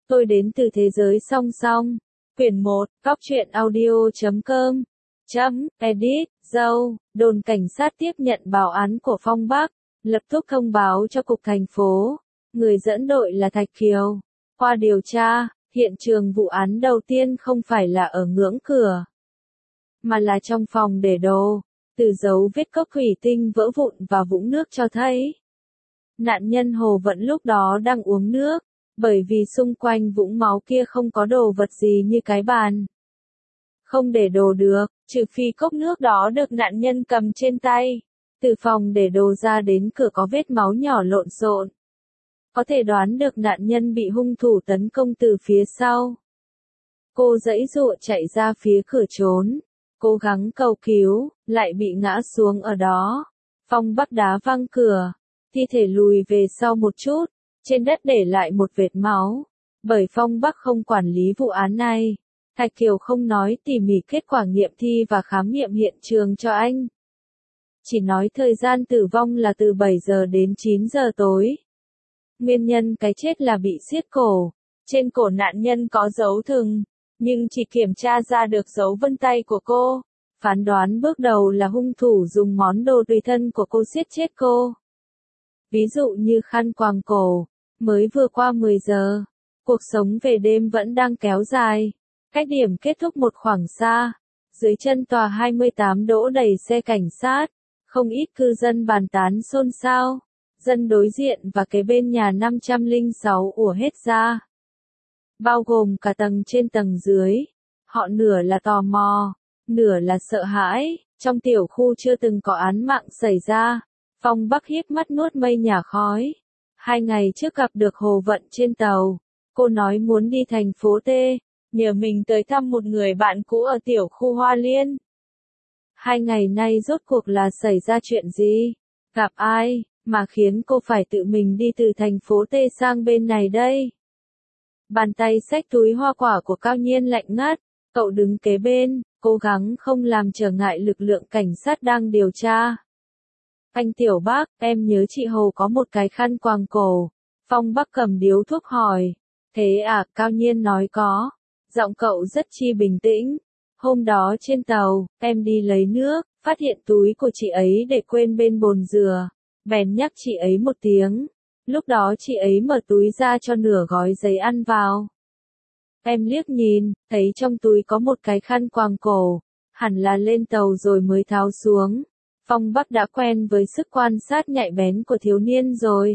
Tôi đến từ thế giới song song. Quyển 1, Cóc truyện audio.com. Edit, dâu, đồn cảnh sát tiếp nhận báo án của Phong Bắc, lập tức thông báo cho cục thành phố. Người dẫn đội là Thạch Kiều. Qua điều tra, hiện trường vụ án đầu tiên không phải là ở ngưỡng cửa, mà là trong phòng để đồ. Từ dấu vết cốc thủy tinh vỡ vụn và vũng nước cho thấy nạn nhân Hồ Vận lúc đó đang uống nước, bởi vì xung quanh vũng máu kia không có đồ vật gì như cái bàn. Không để đồ được, trừ phi cốc nước đó được nạn nhân cầm trên tay. Từ phòng để đồ ra đến cửa có vết máu nhỏ lộn xộn. Có thể đoán được nạn nhân bị hung thủ tấn công từ phía sau. Cô giãy giụa chạy ra phía cửa trốn, cố gắng cầu cứu, lại bị ngã xuống ở đó. Phong Bắc đá văng cửa, thi thể lùi về sau một chút, trên đất để lại một vệt máu. Bởi Phong Bắc không quản lý vụ án này, Thạch Kiều không nói tỉ mỉ kết quả nghiệm thi và khám nghiệm hiện trường cho anh. Chỉ nói thời gian tử vong là từ 7 giờ đến 9 giờ tối. Nguyên nhân cái chết là bị siết cổ. Trên cổ nạn nhân có dấu thừng, nhưng chỉ kiểm tra ra được dấu vân tay của cô. Phán đoán bước đầu là hung thủ dùng món đồ tùy thân của cô siết chết cô. Ví dụ như khăn quàng cổ. Mới vừa qua 10 giờ, cuộc sống về đêm vẫn đang kéo dài. Cách điểm kết thúc một khoảng xa, dưới chân tòa 28 đỗ đầy xe cảnh sát, không ít cư dân bàn tán xôn xao. Dân đối diện và kế bên nhà 506 ùa hết ra, bao gồm cả tầng trên tầng dưới. Họ nửa là tò mò, nửa là sợ hãi. Trong tiểu khu chưa từng có án mạng xảy ra. Phong Bắc híp mắt nuốt mây nhà khói. 2 ngày trước gặp được Hồ Vận trên tàu, cô nói muốn đi thành phố T, nhờ mình tới thăm một người bạn cũ ở tiểu khu Hoa Liên. 2 ngày nay rốt cuộc là xảy ra chuyện gì? Gặp ai mà khiến cô phải tự mình đi từ thành phố T sang bên này đây? Bàn tay xách túi hoa quả của Cao Nhiên lạnh ngắt. Cậu đứng kế bên, cố gắng không làm trở ngại lực lượng cảnh sát đang điều tra. Anh Tiểu Bác, em nhớ chị Hồ có một cái khăn quàng cổ. Phong Bắc cầm điếu thuốc hỏi. Thế à? Cao Nhiên nói có. Giọng cậu rất chi bình tĩnh. Hôm đó trên tàu, em đi lấy nước, phát hiện túi của chị ấy để quên bên bồn dừa. Bèn nhắc chị ấy một tiếng. Lúc đó chị ấy mở túi ra cho nửa gói giấy ăn vào. Em liếc nhìn, thấy trong túi có một cái khăn quàng cổ. Hẳn là lên tàu rồi mới tháo xuống. Phong Bắc đã quen với sức quan sát nhạy bén của thiếu niên rồi.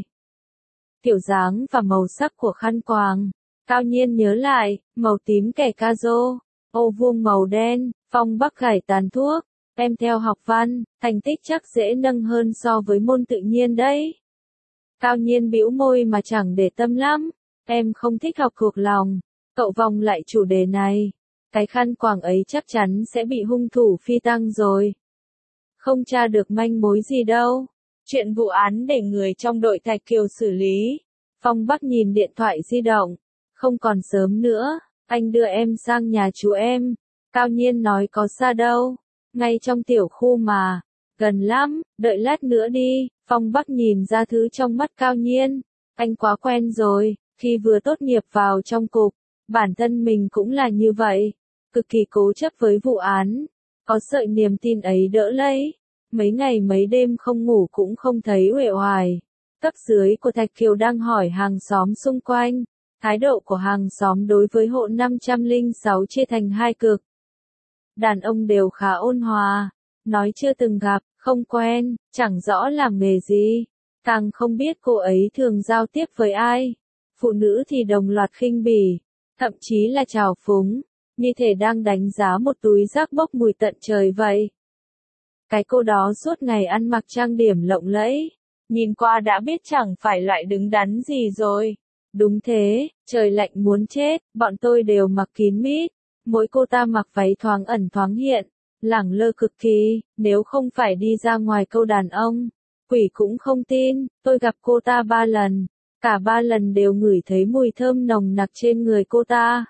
Kiểu dáng và màu sắc của khăn quàng. Cao Nhiên nhớ lại, màu tím kẻ ca rô, ô vuông màu đen. Phong Bắc gảy tàn thuốc. Em theo học văn, thành tích chắc dễ nâng hơn so với môn tự nhiên đấy. Cao Nhiên bĩu môi mà chẳng để tâm lắm. Em không thích học thuộc lòng. Cậu vòng lại chủ đề này. Cái khăn quàng ấy chắc chắn sẽ bị hung thủ phi tang rồi. Không tra được manh mối gì đâu. Chuyện vụ án để người trong đội Thạch Kiều xử lý. Phong Bắc nhìn điện thoại di động. Không còn sớm nữa, anh đưa em sang nhà chú em. Cao Nhiên nói có xa đâu. Ngay trong tiểu khu mà. Gần lắm, đợi lát nữa đi. Phong Bắc nhìn ra thứ trong mắt Cao Nhiên. Anh quá quen rồi, khi vừa tốt nghiệp vào trong cục. Bản thân mình cũng là như vậy. Cực kỳ cố chấp với vụ án. Có sợi niềm tin ấy đỡ lấy. Mấy ngày mấy đêm không ngủ cũng không thấy uể oải. Cấp dưới của Thạch Kiều đang hỏi hàng xóm xung quanh. Thái độ của hàng xóm đối với hộ 506 chia thành hai cực. Đàn ông đều khá ôn hòa. Nói chưa từng gặp, không quen, chẳng rõ làm nghề gì. Càng không biết cô ấy thường giao tiếp với ai. Phụ nữ thì đồng loạt khinh bỉ. Thậm chí là trào phúng. Như thể đang đánh giá một túi rác bốc mùi tận trời vậy. Cái cô đó suốt ngày ăn mặc trang điểm lộng lẫy. Nhìn qua đã biết chẳng phải loại đứng đắn gì rồi. Đúng thế, trời lạnh muốn chết, bọn tôi đều mặc kín mít. Mỗi cô ta mặc váy thoáng ẩn thoáng hiện, lẳng lơ cực kỳ. Nếu không phải đi ra ngoài câu đàn ông, quỷ cũng không tin. Tôi gặp cô ta 3 lần. Cả 3 lần đều ngửi thấy mùi thơm nồng nặc trên người cô ta.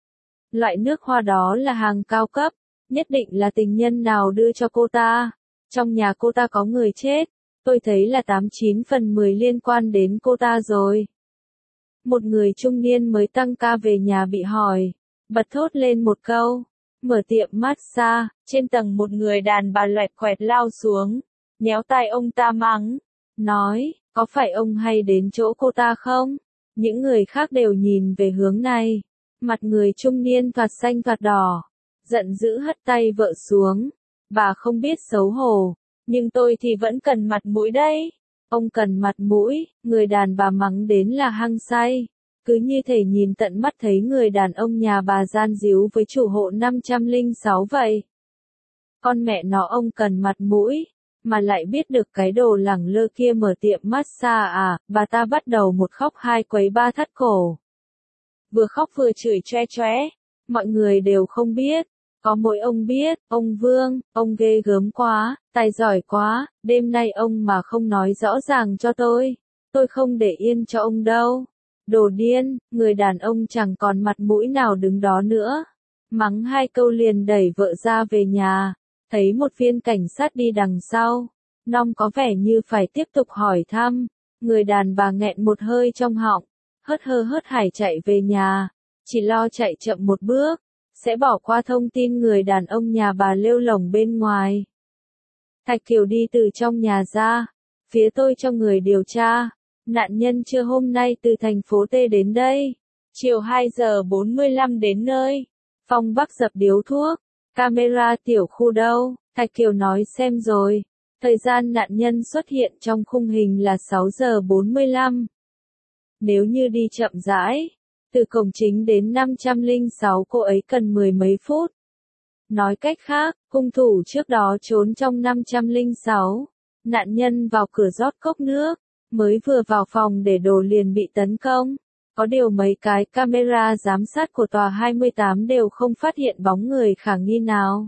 Loại nước hoa đó là hàng cao cấp, nhất định là tình nhân nào đưa cho cô ta. Trong nhà cô ta có người chết, tôi thấy là 89 phần 10 liên quan đến cô ta rồi. Một người trung niên mới tăng ca về nhà bị hỏi, bật thốt lên một câu, mở tiệm massage, trên tầng một người đàn bà loẹt quẹt lao xuống, nhéo tai ông ta mắng, nói, có phải ông hay đến chỗ cô ta không? Những người khác đều nhìn về hướng này, mặt người trung niên thoạt xanh thoạt đỏ, giận dữ hất tay vợ xuống, bà không biết xấu hổ, nhưng tôi thì vẫn cần mặt mũi đấy. Ông cần mặt mũi, người đàn bà mắng đến là hăng say. Cứ như thể nhìn tận mắt thấy người đàn ông nhà bà gian díu với chủ hộ 506 vậy. Con mẹ nó ông cần mặt mũi, mà lại biết được cái đồ lẳng lơ kia mở tiệm massage à, bà ta bắt đầu một khóc hai quấy ba thắt cổ. Vừa khóc vừa chửi choe choé, mọi người đều không biết. Có mỗi ông biết, ông Vương, ông ghê gớm quá, tài giỏi quá, đêm nay ông mà không nói rõ ràng cho tôi không để yên cho ông đâu. Đồ điên, người đàn ông chẳng còn mặt mũi nào đứng đó nữa. Mắng hai câu liền đẩy vợ ra về nhà, thấy một viên cảnh sát đi đằng sau. Nong có vẻ như phải tiếp tục hỏi thăm, người đàn bà nghẹn một hơi trong họng, hớt hơ hớt hải chạy về nhà, chỉ lo chạy chậm một bước, sẽ bỏ qua thông tin người đàn ông nhà bà lêu lổng bên ngoài. Thạch Kiều đi từ trong nhà ra, phía tôi cho người điều tra, nạn nhân trưa hôm nay từ thành phố T đến đây, chiều 2 giờ 45 đến nơi, Phong Bắc dập điếu thuốc, camera tiểu khu đâu, Thạch Kiều nói xem rồi, thời gian nạn nhân xuất hiện trong khung hình là 6 giờ 45. Nếu như đi chậm rãi, từ cổng chính đến 506 cô ấy cần mười mấy phút. Nói cách khác, hung thủ trước đó trốn trong 506. Nạn nhân vào cửa rót cốc nước, mới vừa vào phòng để đồ liền bị tấn công. Có điều mấy cái camera giám sát của tòa 28 đều không phát hiện bóng người khả nghi nào.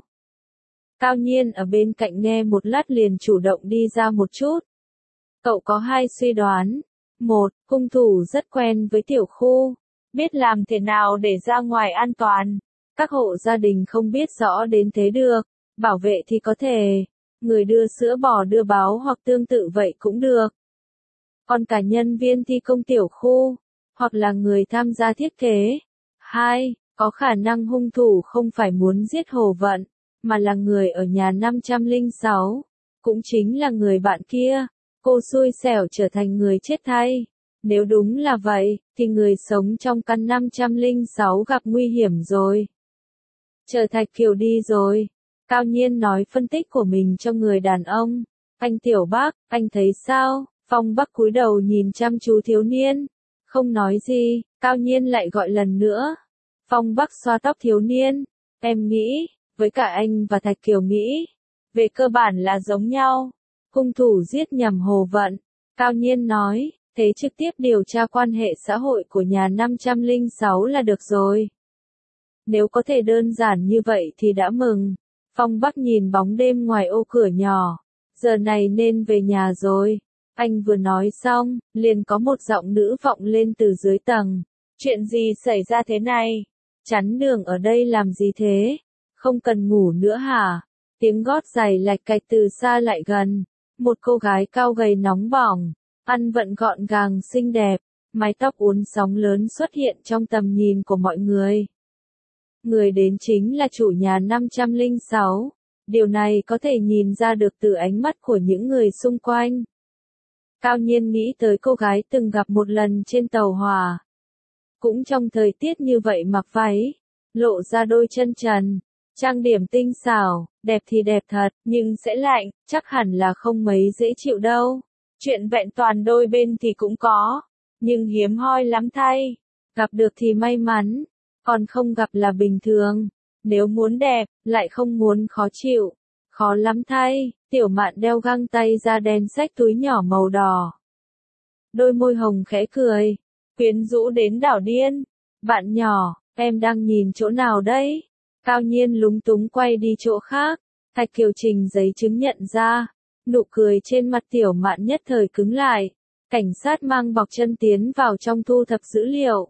Cao Nhiên ở bên cạnh nghe một lát liền chủ động đi ra một chút. Cậu có hai suy đoán. Một, hung thủ rất quen với tiểu khu, biết làm thế nào để ra ngoài an toàn. Các hộ gia đình không biết rõ đến thế được, bảo vệ thì có thể, người đưa sữa bò đưa báo hoặc tương tự vậy cũng được. Còn cả nhân viên thi công tiểu khu, hoặc là người tham gia thiết kế. Hai, có khả năng hung thủ không phải muốn giết Hồ Vận, mà là người ở nhà 506, cũng chính là người bạn kia. Cô xui xẻo trở thành người chết thay. Nếu đúng là vậy, thì người sống trong căn 506 gặp nguy hiểm rồi. Chờ Thạch Kiều đi rồi, Cao Nhiên nói phân tích của mình cho người đàn ông. Anh Tiểu Bác, anh thấy sao? Phong Bắc cúi đầu nhìn chăm chú thiếu niên. Không nói gì, Cao Nhiên lại gọi lần nữa. Phong Bắc xoa tóc thiếu niên. Em nghĩ, với cả anh và Thạch Kiều nghĩ, về cơ bản là giống nhau. Hung thủ giết nhầm Hồ Vận. Cao Nhiên nói, thế trực tiếp điều tra quan hệ xã hội của nhà 506 là được rồi. Nếu có thể đơn giản như vậy thì đã mừng. Phong Bắc nhìn bóng đêm ngoài ô cửa nhỏ. Giờ này nên về nhà rồi. Anh vừa nói xong, liền có một giọng nữ vọng lên từ dưới tầng. Chuyện gì xảy ra thế này? Chắn đường ở đây làm gì thế? Không cần ngủ nữa hả? Tiếng gót giày lạch cạch từ xa lại gần. Một cô gái cao gầy nóng bỏng, ăn vận gọn gàng xinh đẹp, mái tóc uốn sóng lớn xuất hiện trong tầm nhìn của mọi người. Người đến chính là chủ nhà 506. Điều này có thể nhìn ra được từ ánh mắt của những người xung quanh. Cao Nhiên nghĩ tới cô gái từng gặp một lần trên tàu hỏa. Cũng trong thời tiết như vậy mặc váy, lộ ra đôi chân trần, trang điểm tinh xảo, đẹp thì đẹp thật, nhưng sẽ lạnh, chắc hẳn là không mấy dễ chịu đâu. Chuyện vẹn toàn đôi bên thì cũng có, nhưng hiếm hoi lắm thay. Gặp được thì may mắn, còn không gặp là bình thường. Nếu muốn đẹp, lại không muốn khó chịu, khó lắm thay. Tiểu Mạn đeo găng tay da đen xách túi nhỏ màu đỏ. Đôi môi hồng khẽ cười, quyến rũ đến đảo điên. Bạn nhỏ, em đang nhìn chỗ nào đấy? Cao Nhiên lúng túng quay đi chỗ khác. Thạch Kiều trình giấy chứng nhận ra. Nụ cười trên mặt Tiểu Mạn nhất thời cứng lại. Cảnh sát mang bọc chân tiến vào trong thu thập dữ liệu.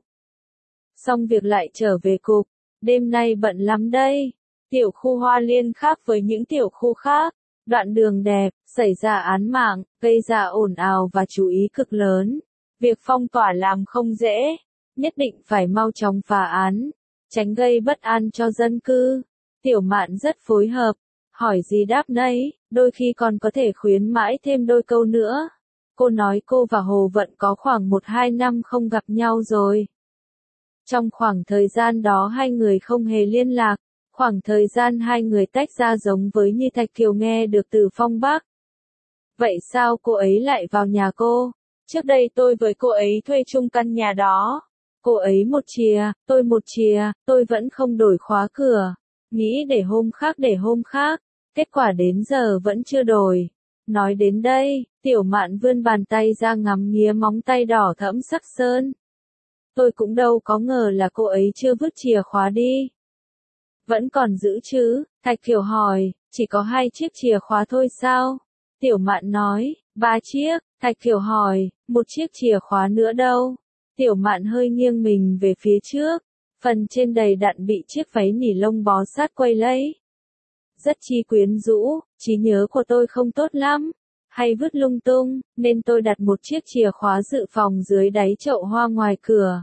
Xong việc lại trở về cục. Đêm nay bận lắm đây. Tiểu khu Hoa Liên khác với những tiểu khu khác. Đoạn đường đẹp, xảy ra án mạng, gây ra ồn ào và chú ý cực lớn. Việc phong tỏa làm không dễ, nhất định phải mau chóng phá án, tránh gây bất an cho dân cư. Tiểu Mạn rất phối hợp, hỏi gì đáp nấy, đôi khi còn có thể khuyến mãi thêm đôi câu nữa. Cô nói cô và Hồ Vận có khoảng 1-2 năm không gặp nhau rồi. Trong khoảng thời gian đó hai người không hề liên lạc, khoảng thời gian hai người tách ra giống với như Thạch Kiều nghe được từ Phong Bắc. Vậy sao cô ấy lại vào nhà cô? Trước đây tôi với cô ấy thuê chung căn nhà đó. Cô ấy một chìa, tôi một chìa, tôi vẫn không đổi khóa cửa. Nghĩ để hôm khác, kết quả đến giờ vẫn chưa đổi. Nói đến đây, Tiểu Mạn vươn bàn tay ra ngắm nghía móng tay đỏ thẫm sắc sơn. Tôi cũng đâu có ngờ là cô ấy chưa vứt chìa khóa đi. Vẫn còn giữ chứ? Thạch Kiều hỏi, chỉ có 2 chiếc chìa khóa thôi sao? Tiểu Mạn nói, 3 chiếc. Thạch Kiều hỏi, 1 chiếc chìa khóa nữa đâu? Tiểu Mạn hơi nghiêng mình về phía trước, phần trên đầy đặn bị chiếc váy nỉ lông bó sát quây lấy. Rất chi quyến rũ, trí nhớ của tôi không tốt lắm, hay vứt lung tung, nên tôi đặt một chiếc chìa khóa dự phòng dưới đáy chậu hoa ngoài cửa.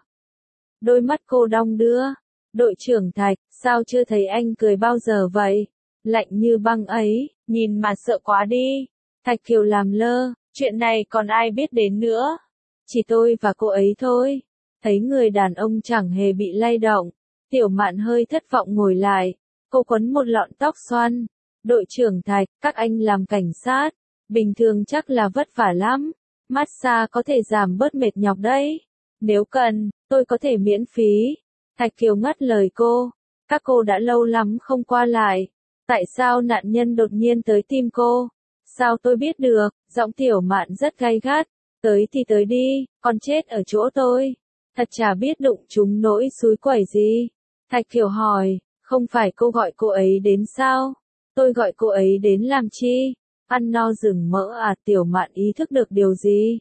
Đôi mắt cô đong đưa. Đội trưởng Thạch, sao chưa thấy anh cười bao giờ vậy? Lạnh như băng ấy, nhìn mà sợ quá đi. Thạch Kiều làm lơ, chuyện này còn ai biết đến nữa. Chỉ tôi và cô ấy thôi. Thấy người đàn ông chẳng hề bị lay động. Tiểu Mạn hơi thất vọng ngồi lại. Cô quấn một lọn tóc xoăn. Đội trưởng Thạch, các anh làm cảnh sát. Bình thường chắc là vất vả lắm. Massage có thể giảm bớt mệt nhọc đấy. Nếu cần, tôi có thể miễn phí. Thạch Kiều ngắt lời cô. Các cô đã lâu lắm không qua lại. Tại sao nạn nhân đột nhiên tới tìm cô? Sao tôi biết được? Giọng Tiểu Mạn rất gay gắt. Tới thì tới đi, còn chết ở chỗ tôi. Thật chả biết đụng chúng nỗi xúi quẩy gì. Thạch Kiều hỏi, không phải cô gọi cô ấy đến sao? Tôi gọi cô ấy đến làm chi? Ăn no rừng mỡ à? Tiểu Mạn ý thức được điều gì?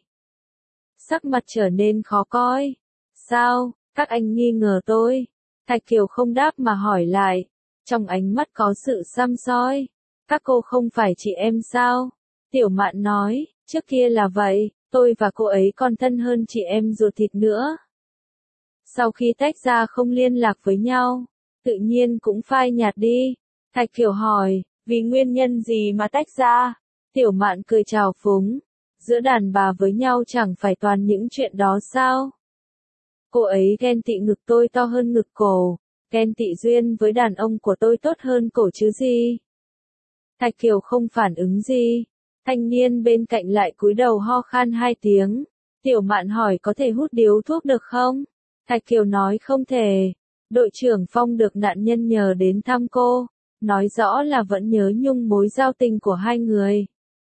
Sắc mặt trở nên khó coi. Sao, các anh nghi ngờ tôi? Thạch Kiều không đáp mà hỏi lại. Trong ánh mắt có sự săm soi. Các cô không phải chị em sao? Tiểu Mạn nói, trước kia là vậy, tôi và cô ấy còn thân hơn chị em ruột thịt nữa. Sau khi tách ra không liên lạc với nhau, tự nhiên cũng phai nhạt đi. Thạch Kiều hỏi, vì nguyên nhân gì mà tách ra? Tiểu Mạn cười trào phúng, giữa đàn bà với nhau chẳng phải toàn những chuyện đó sao? Cô ấy ghen tị ngực tôi to hơn ngực cổ, ghen tị duyên với đàn ông của tôi tốt hơn cổ chứ gì. Thạch Kiều không phản ứng gì. Thanh niên bên cạnh lại cúi đầu ho khan 2 tiếng. Tiểu Mạn hỏi có thể hút điếu thuốc được không? Thạch Kiều nói không thể. Đội trưởng Phong được nạn nhân nhờ đến thăm cô, nói rõ là vẫn nhớ nhung mối giao tình của hai người.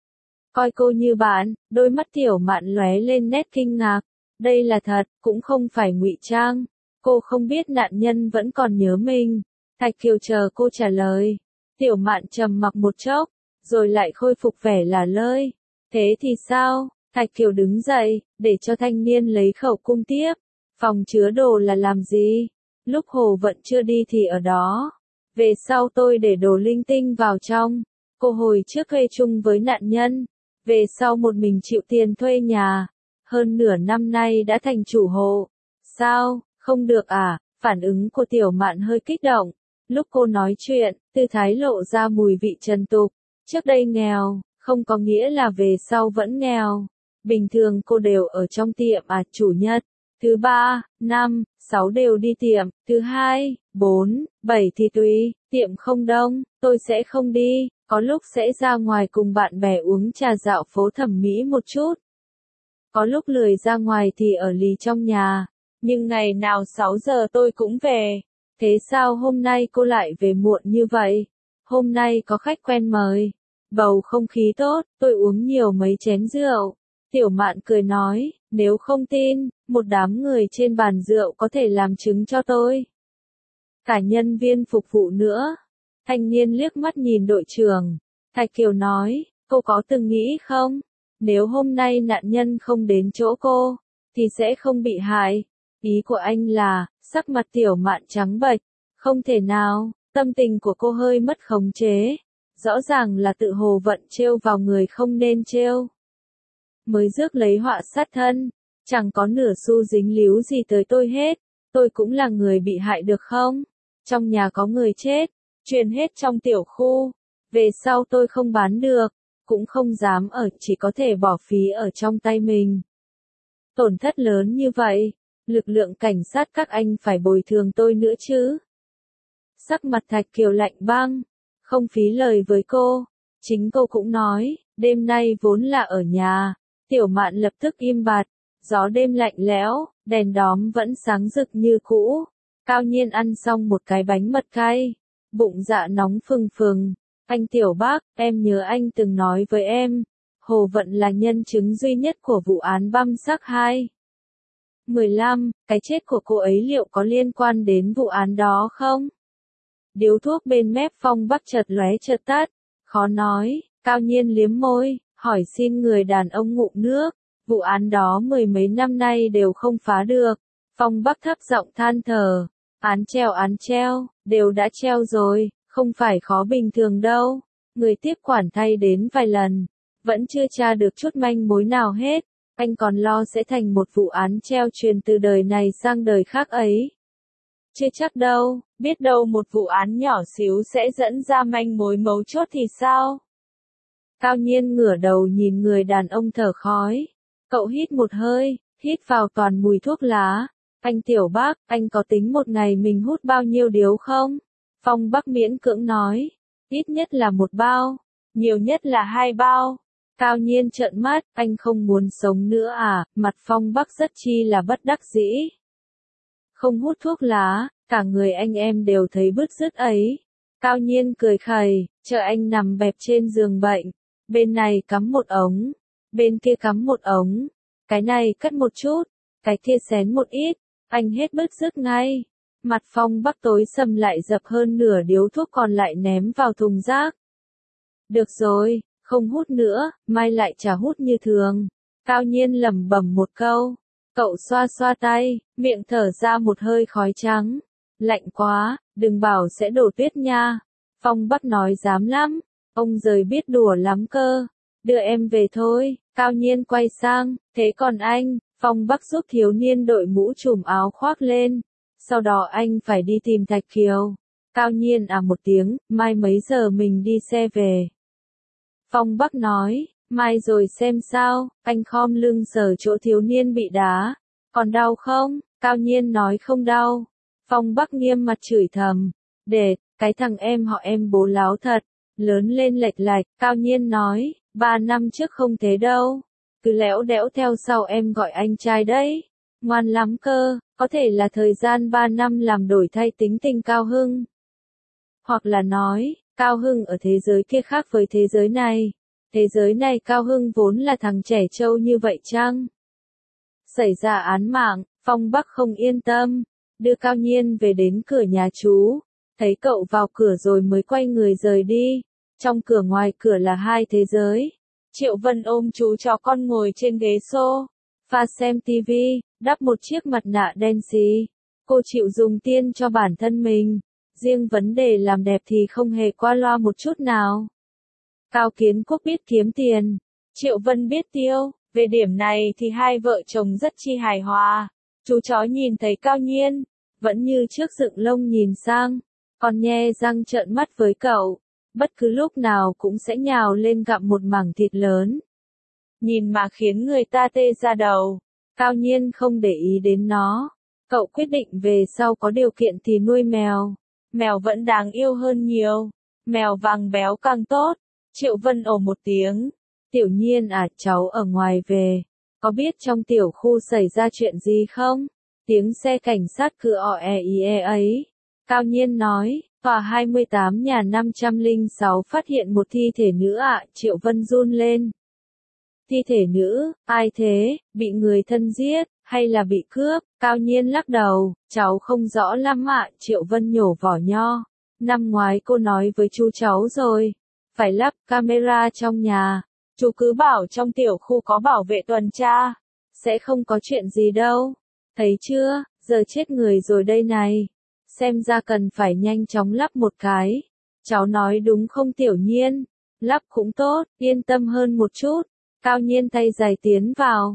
Coi cô như bạn, đôi mắt Tiểu Mạn lóe lên nét kinh ngạc. Đây là thật, cũng không phải ngụy trang. Cô không biết nạn nhân vẫn còn nhớ mình. Thạch Kiều chờ cô trả lời. Tiểu Mạn trầm mặc một chốc, rồi lại khôi phục vẻ là lơi. Thế thì sao? Thạch Kiều đứng dậy, để cho thanh niên lấy khẩu cung tiếp. Phòng chứa đồ là làm gì? Lúc Hồ Vận chưa đi thì ở đó. Về sau tôi để đồ linh tinh vào trong. Cô hồi trước thuê chung với nạn nhân. Về sau một mình chịu tiền thuê nhà. Hơn nửa năm nay đã thành chủ hộ. Sao, không được à? Phản ứng của Tiểu Mạn hơi kích động. Lúc cô nói chuyện, tư thái lộ ra mùi vị trần tục. Trước đây nghèo, không có nghĩa là về sau vẫn nghèo. Bình thường cô đều ở trong tiệm à? Chủ nhật, thứ 3, 5, 6 đều đi tiệm, thứ 2, 4, 7 thì tùy, tiệm không đông, tôi sẽ không đi, có lúc sẽ ra ngoài cùng bạn bè uống trà dạo phố thẩm mỹ một chút. Có lúc lười ra ngoài thì ở lì trong nhà, nhưng ngày nào 6 giờ tôi cũng về. Thế sao hôm nay cô lại về muộn như vậy? Hôm nay có khách quen mời. Bầu không khí tốt, tôi uống nhiều mấy chén rượu. Tiểu Mạn cười nói, nếu không tin, một đám người trên bàn rượu có thể làm chứng cho tôi. Cả nhân viên phục vụ nữa. Thanh niên liếc mắt nhìn đội trưởng. Thạch Kiều nói, cô có từng nghĩ không? Nếu hôm nay nạn nhân không đến chỗ cô, thì sẽ không bị hại. Ý của anh là, sắc mặt Tiểu Mạn trắng bệch. Không thể nào, tâm tình của cô hơi mất khống chế. Rõ ràng là tự Hồ Vận trêu vào người không nên trêu. Mới rước lấy họa sát thân. Chẳng có nửa xu dính líu gì tới tôi hết, tôi cũng là người bị hại được không? Trong nhà có người chết, truyền hết trong tiểu khu, về sau tôi không bán được, cũng không dám ở, chỉ có thể bỏ phí ở trong tay mình. Tổn thất lớn như vậy, lực lượng cảnh sát các anh phải bồi thường tôi nữa chứ. Sắc mặt Thạch Kiều lạnh băng, không phí lời với cô, chính cô cũng nói, đêm nay vốn là ở nhà, Tiểu Mạn lập tức im bặt, gió đêm lạnh lẽo, đèn đóm vẫn sáng rực như cũ, Cao Nhiên ăn xong một cái bánh mật cay, bụng dạ nóng phừng phừng, anh Tiểu Bác, em nhớ anh từng nói với em, Hồ Vận là nhân chứng duy nhất của vụ án băm xác 2/15, cái chết của cô ấy liệu có liên quan đến vụ án đó không? Điếu thuốc bên mép Phong Bắc chợt lóe chợt tắt, khó nói, Cao Nhiên liếm môi, hỏi xin người đàn ông ngụm nước, vụ án đó mười mấy năm nay đều không phá được. Phong Bắc thấp giọng than thở, án treo, đều đã treo rồi, không phải khó bình thường đâu, người tiếp quản thay đến vài lần, vẫn chưa tra được chút manh mối nào hết, anh còn lo sẽ thành một vụ án treo truyền từ đời này sang đời khác ấy. Chưa chắc đâu, biết đâu một vụ án nhỏ xíu sẽ dẫn ra manh mối mấu chốt thì sao? Cao Nhiên ngửa đầu nhìn người đàn ông thở khói. Cậu hít một hơi, hít vào toàn mùi thuốc lá. Anh Tiểu Bác, anh có tính một ngày mình hút bao nhiêu điếu không? Phong Bắc miễn cưỡng nói. Ít nhất là 1 bao, nhiều nhất là 2 bao. Cao Nhiên trợn mắt, anh không muốn sống nữa à? Mặt Phong Bắc rất chi là bất đắc dĩ. Không hút thuốc lá, cả người anh em đều thấy bứt rứt ấy. Cao Nhiên cười khẩy, chờ anh nằm bẹp trên giường bệnh. Bên này cắm một ống, bên kia cắm một ống. Cái này cắt một chút, cái kia xén một ít. Anh hết bứt rứt ngay. Mặt Phong Bắc tối sầm lại dập hơn nửa điếu thuốc còn lại ném vào thùng rác. Được rồi, không hút nữa, mai lại chả hút như thường. Cao Nhiên lẩm bẩm một câu. Cậu xoa xoa tay, miệng thở ra một hơi khói trắng. Lạnh quá, đừng bảo sẽ đổ tuyết nha. Phong Bắc nói dám lắm, ông giời biết đùa lắm cơ. Đưa em về thôi, Cao Nhiên quay sang, thế còn anh? Phong Bắc giúp thiếu niên đội mũ trùm áo khoác lên. Sau đó anh phải đi tìm Thạch Kiều. Cao Nhiên à một tiếng, mai mấy giờ mình đi xe về? Phong Bắc nói, mai rồi xem sao, anh khom lưng sờ chỗ thiếu niên bị đá. Còn đau không? Cao Nhiên nói không đau. Phong Bắc nghiêm mặt chửi thầm. Đệt, cái thằng em họ em bố láo thật. Lớn lên lệch lạch, Cao Nhiên nói, 3 năm trước không thế đâu. Cứ lẽo đẽo theo sau em gọi anh trai đấy. Ngoan lắm cơ, có thể là thời gian 3 năm làm đổi thay tính tình Cao Hưng. Hoặc là nói, Cao Hưng ở thế giới kia khác với thế giới này. Thế giới này Cao Hưng vốn là thằng trẻ trâu như vậy chăng? Xảy ra án mạng, Phong Bắc không yên tâm, đưa Cao Nhiên về đến cửa nhà chú, thấy cậu vào cửa rồi mới quay người rời đi. Trong cửa ngoài cửa là hai thế giới. Triệu Vân ôm chú chó con ngồi trên ghế sofa xem tivi, đắp một chiếc mặt nạ đen xì. Cô chịu dùng tiền cho bản thân mình, riêng vấn đề làm đẹp thì không hề qua loa một chút nào. Cao Kiến Quốc biết kiếm tiền, Triệu Vân biết tiêu, về điểm này thì hai vợ chồng rất chi hài hòa. Chú chó nhìn thấy Cao Nhiên, vẫn như trước dựng lông nhìn sang, còn nhe răng trợn mắt với cậu, bất cứ lúc nào cũng sẽ nhào lên gặm một mảng thịt lớn. Nhìn mà khiến người ta tê da đầu, Cao Nhiên không để ý đến nó. Cậu quyết định về sau có điều kiện thì nuôi mèo. Mèo vẫn đáng yêu hơn nhiều. Mèo vàng béo càng tốt. Triệu Vân ồ một tiếng. Tiểu Nhiên à, cháu ở ngoài về. Có biết trong tiểu khu xảy ra chuyện gì không? Tiếng xe cảnh sát cứ ò e ý e ấy. Cao Nhiên nói, tòa 28 nhà 506 phát hiện một thi thể nữ ạ. Triệu Vân run lên. Thi thể nữ, ai thế, bị người thân giết, hay là bị cướp? Cao Nhiên lắc đầu, cháu không rõ lắm ạ. Triệu Vân nhổ vỏ nho. Năm ngoái cô nói với chú cháu rồi, phải lắp camera trong nhà. Chú cứ bảo trong tiểu khu có bảo vệ tuần tra, sẽ không có chuyện gì đâu. Thấy chưa, giờ chết người rồi đây này. Xem ra cần phải nhanh chóng lắp một cái. Cháu nói đúng không Tiểu Nhiên? Lắp cũng tốt, yên tâm hơn một chút. Cao Nhiên tay dài tiến vào.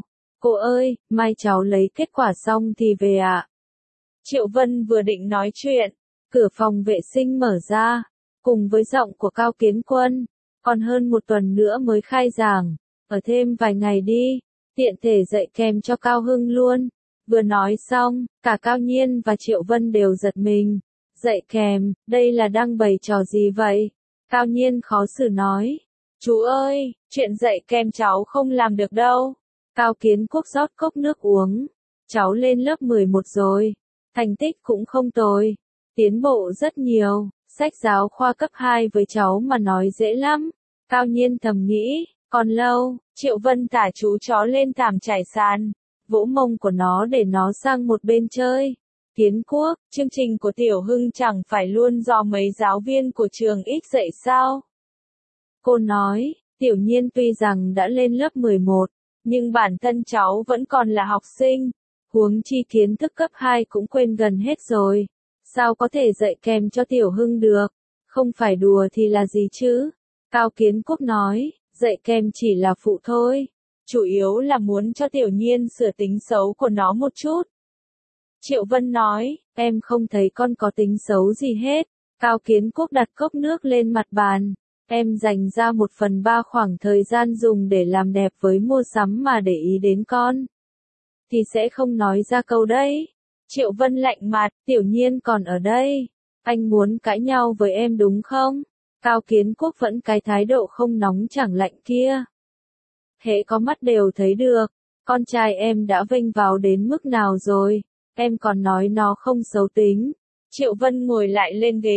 Cô ơi, mai cháu lấy kết quả xong thì về ạ. Triệu Vân vừa định nói chuyện, cửa phòng vệ sinh mở ra, cùng với giọng của Cao Kiến Quân, còn hơn một tuần nữa mới khai giảng, ở thêm vài ngày đi, tiện thể dạy kèm cho Cao Hưng luôn. Vừa nói xong, cả Cao Nhiên và Triệu Vân đều giật mình. Dạy kèm, đây là đang bày trò gì vậy? Cao Nhiên khó xử nói. Chú ơi, chuyện dạy kèm cháu không làm được đâu. Cao Kiến Quốc rót cốc nước uống. Cháu lên lớp 11 rồi. Thành tích cũng không tồi. Tiến bộ rất nhiều. Sách giáo khoa cấp 2 với cháu mà nói dễ lắm. Cao Nhiên thầm nghĩ, còn lâu. Triệu Vân thả chú chó lên thảm trải sàn, vỗ mông của nó để nó sang một bên chơi. Kiến Quốc, chương trình của Tiểu Hưng chẳng phải luôn do mấy giáo viên của trường X dạy sao? Cô nói, Tiểu Nhiên tuy rằng đã lên lớp 11, nhưng bản thân cháu vẫn còn là học sinh, huống chi kiến thức cấp 2 cũng quên gần hết rồi. Sao có thể dạy kèm cho Tiểu Hưng được? Không phải đùa thì là gì chứ? Cao Kiến Quốc nói, dạy kèm chỉ là phụ thôi. Chủ yếu là muốn cho Tiểu Nhiên sửa tính xấu của nó một chút. Triệu Vân nói, em không thấy con có tính xấu gì hết. Cao Kiến Quốc đặt cốc nước lên mặt bàn. Em dành ra 1/3 khoảng thời gian dùng để làm đẹp với mua sắm mà để ý đến con. Thì sẽ không nói ra câu đấy. Triệu Vân lạnh mặt, Tiểu Nhiên còn ở đây. Anh muốn cãi nhau với em đúng không? Cao Kiến Quốc vẫn cái thái độ không nóng chẳng lạnh kia. Hễ có mắt đều thấy được. Con trai em đã vênh vào đến mức nào rồi? Em còn nói nó không xấu tính. Triệu Vân ngồi lại lên ghế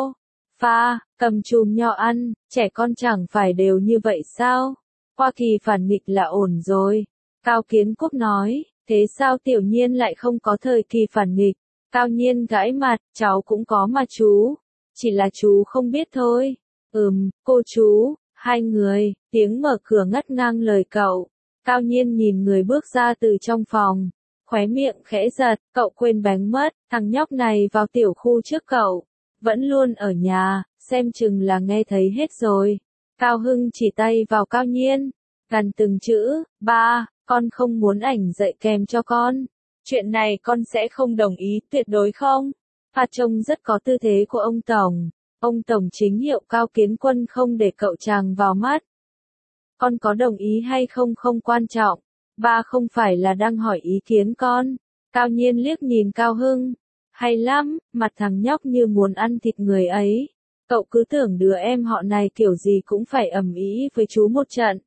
sofa, cầm chùm nho ăn, trẻ con chẳng phải đều như vậy sao? Qua kỳ phản nghịch là ổn rồi. Cao Kiến Quốc nói, thế sao Tiểu Nhiên lại không có thời kỳ phản nghịch? Cao Nhiên gãi mặt, cháu cũng có mà chú. Chỉ là chú không biết thôi. Cô chú, hai người, tiếng mở cửa ngắt ngang lời cậu. Cao Nhiên nhìn người bước ra từ trong phòng. Khóe miệng khẽ giật, cậu quên bánh mất, thằng nhóc này vào tiểu khu trước cậu. Vẫn luôn ở nhà, xem chừng là nghe thấy hết rồi. Cao Hưng chỉ tay vào Cao Nhiên, gần từng chữ, ba, con không muốn ảnh dạy kèm cho con. Chuyện này con sẽ không đồng ý, tuyệt đối không. Trông rất có tư thế của ông Tổng. Ông Tổng chính hiệu Cao Kiến Quân không để cậu chàng vào mắt. Con có đồng ý hay không không quan trọng. Ba không phải là đang hỏi ý kiến con. Cao Nhiên liếc nhìn Cao Hưng. Hay lắm, mặt thằng nhóc như muốn ăn thịt người ấy. Cậu cứ tưởng đứa em họ này kiểu gì cũng phải ầm ĩ với chú một trận.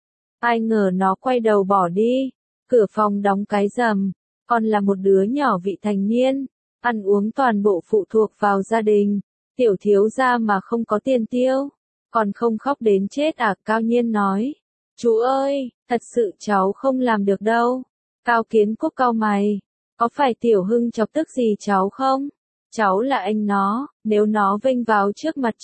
Ai ngờ nó quay đầu bỏ đi. Cửa phòng đóng cái rầm. Còn là một đứa nhỏ vị thành niên. Ăn uống toàn bộ phụ thuộc vào gia đình. Tiểu thiếu gia mà không có tiền tiêu. Còn không khóc đến chết à? Cao Nhiên nói. Chú ơi, thật sự cháu không làm được đâu. Cao Kiến Quốc cau mày. Có phải Tiểu Hưng chọc tức gì cháu không? Cháu là anh nó, nếu nó vênh vào trước mặt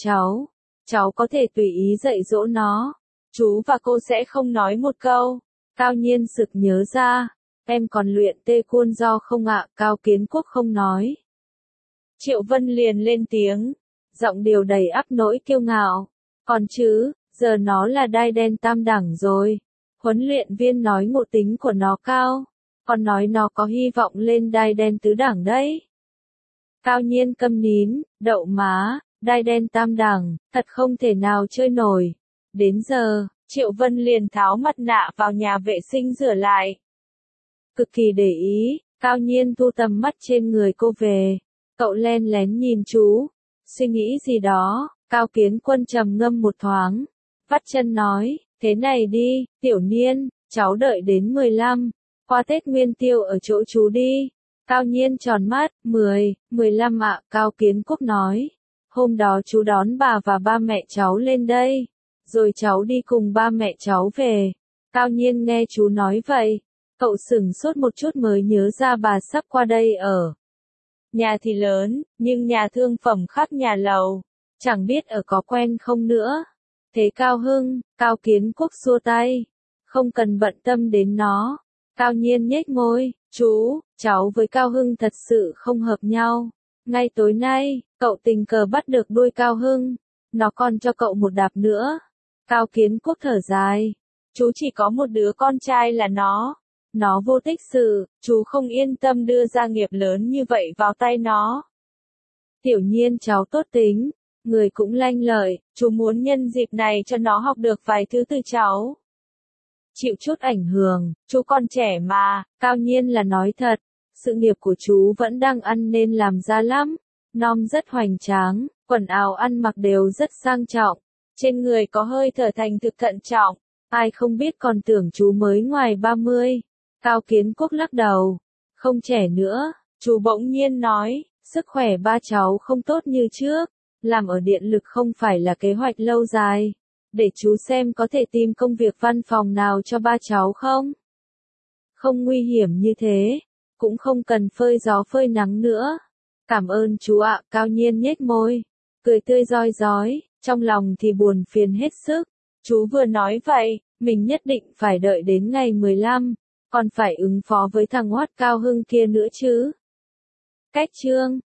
cháu có thể tùy ý dạy dỗ nó. Chú và cô sẽ không nói một câu. Cao Nhiên sực nhớ ra. Em còn luyện tê cuôn do không ạ? Cao Kiến Quốc không nói. Triệu Vân liền lên tiếng. Giọng điều đầy ắp nỗi kiêu ngạo. Còn chứ, giờ nó là đai đen tam đẳng rồi. Huấn luyện viên nói ngộ tính của nó cao. Còn nói nó có hy vọng lên đai đen tứ đẳng đấy. Cao Nhiên câm nín, đậu má, đai đen tam đẳng, thật không thể nào chơi nổi. Đến giờ, Triệu Vân liền tháo mặt nạ vào nhà vệ sinh rửa lại. Cực kỳ để ý, Cao Nhiên thu tầm mắt trên người cô về. Cậu len lén nhìn chú, suy nghĩ gì đó. Cao Kiến Quân trầm ngâm một thoáng, vắt chân nói, thế này đi, Tiểu Nhiên, cháu đợi đến 15, qua Tết Nguyên Tiêu ở chỗ chú đi. Cao Nhiên tròn mắt, 15 ạ. Cao Kiến Quốc nói, hôm đó chú đón bà và ba mẹ cháu lên đây, rồi cháu đi cùng ba mẹ cháu về. Cao Nhiên nghe chú nói vậy, cậu sửng sốt một chút mới nhớ ra bà sắp qua đây ở. Nhà thì lớn, nhưng nhà thương phẩm khác nhà lầu. Chẳng biết ở có quen không nữa. Thế Cao Hưng, Cao Kiến Quốc xua tay. Không cần bận tâm đến nó. Cao Nhiên nhếch môi, chú, cháu với Cao Hưng thật sự không hợp nhau. Ngay tối nay, cậu tình cờ bắt được đuôi Cao Hưng. Nó còn cho cậu một đạp nữa. Cao Kiến Quốc thở dài. Chú chỉ có một đứa con trai là nó. Nó vô tích sự, chú không yên tâm đưa gia nghiệp lớn như vậy vào tay nó. Tiểu Nhiên cháu tốt tính, người cũng lanh lợi, chú muốn nhân dịp này cho nó học được vài thứ từ cháu. Chịu chút ảnh hưởng, chú còn trẻ mà, Cao Nhiên là nói thật, sự nghiệp của chú vẫn đang ăn nên làm ra lắm, nom rất hoành tráng, quần áo ăn mặc đều rất sang trọng, trên người có hơi thở thành thực thận trọng, ai không biết còn tưởng chú mới ngoài 30. Cao Kiến Quốc lắc đầu, không trẻ nữa, chú bỗng nhiên nói, sức khỏe ba cháu không tốt như trước, làm ở điện lực không phải là kế hoạch lâu dài. Để chú xem có thể tìm công việc văn phòng nào cho ba cháu không? Không nguy hiểm như thế, cũng không cần phơi gió phơi nắng nữa. Cảm ơn chú ạ, Cao Nhiên nhếch môi, cười tươi rói rói, trong lòng thì buồn phiền hết sức. Chú vừa nói vậy, mình nhất định phải đợi đến ngày 15, còn phải ứng phó với thằng Hoắt Cao Hưng kia nữa chứ. Cách chương